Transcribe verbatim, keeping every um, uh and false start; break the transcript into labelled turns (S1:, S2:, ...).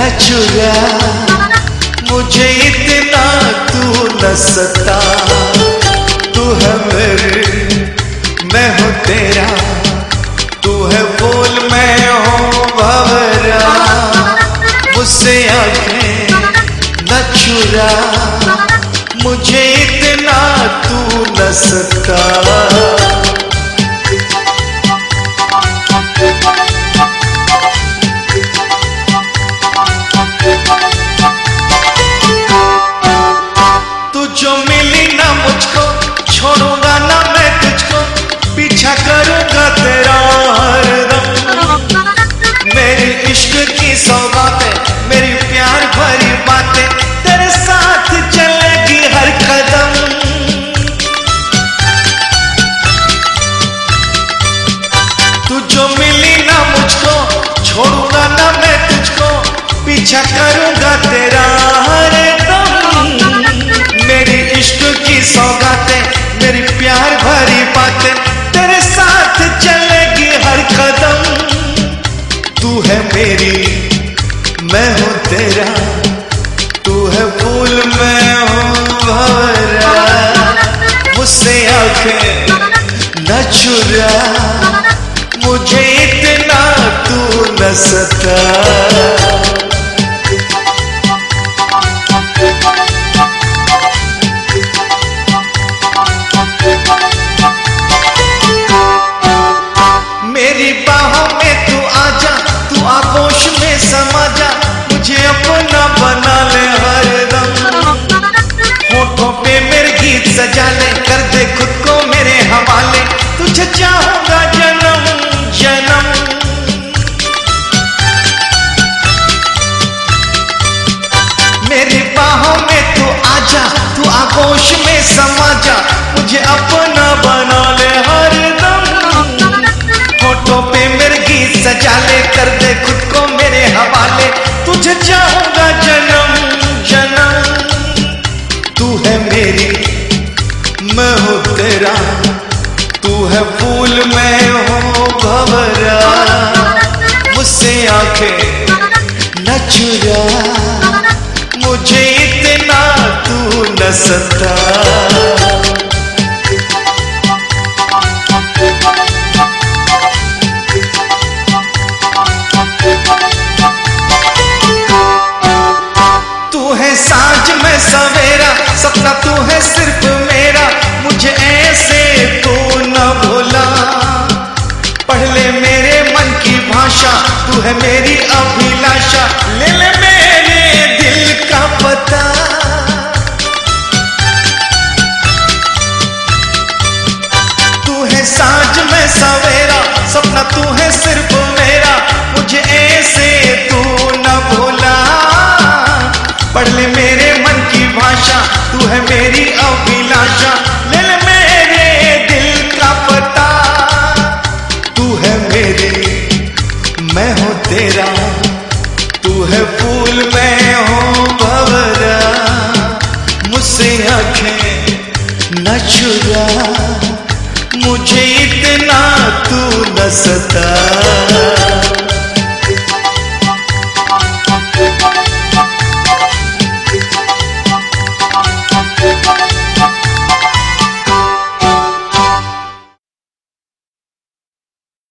S1: न चुरा, मुझे इतना तू न सता। तू है मेरी, मैं हूँ तेरा, तू है फूल मैं हूँ भंवरा। मुझसे आंखें न चुरा, मुझे इतना तू न सता। तू जो मिली ना मुझको, छोड़ूंगा ना मैं तुझको, पीछा करूंगा तेरा हरदम। मेरी इश्क की सौगातें, मेरी प्यार भरी बातें, तेरे साथ चलेगी हर कदम। तू जो मिली ना मुझको, छोड़ूंगा ना मैं तुझको, पीछा करूंगा तेरा हरदम। मेरी इश्क की सौगातें, मेरी प्यार भरी बातें, तेरे साथ चलेगी हर कदम। तू है मेरी, मैं हूँ तेरा, तू है फूल मैं हूँ भंवरा। मुझसे आंखें न चुरा, मुझे इतना तू न सता। मेरी बाहों में तू आजा, तू आगोश में समा जा, मुझे अपना बना ले हरदम। होठों पे मेरे गीत सजा ले, कर दे खुद को मेरे हवाले, तुझे चाहूंगा जन्म जन्म। मेरी बाहों में तू आजा, तू आगोश में समा जा, मुझे अपना बना ले हरदम। होठों पे मेरे गीत सजा ले, कर दे खुद को मेरे हवाले, तुझे चाहूंगा जन्म जन्म। तू है मेरी, मैं हूँ तेरा, तू है फूल मैं हूँ भंवरा। मुझसे आंखें न चुरा, मुझे इतना तू न सता। तू है साँझ में सवेरा, सपना तू है सिर्फ मेरा, मुझे ऐसे तू न भूला। पढ़ ले मेरे मन की भाषा, तू है मेरी अभिलाषा, ले ले मेरे दिल का पता। तू है साँझ में सवेरा, सपना तू है सिर्फ मेरा, मुझे ऐसे तू न भूला। पढ़ ले मेरे मन की भाषा, तू है मेरी अभिलाषा, ले ले मेरे दिल का पता। तू है मेरी, मैं हूँ तेरा, तू है फूल मैं हूँ भंवरा। मुझसे आंखें न चुरा, मुझे इतना तू न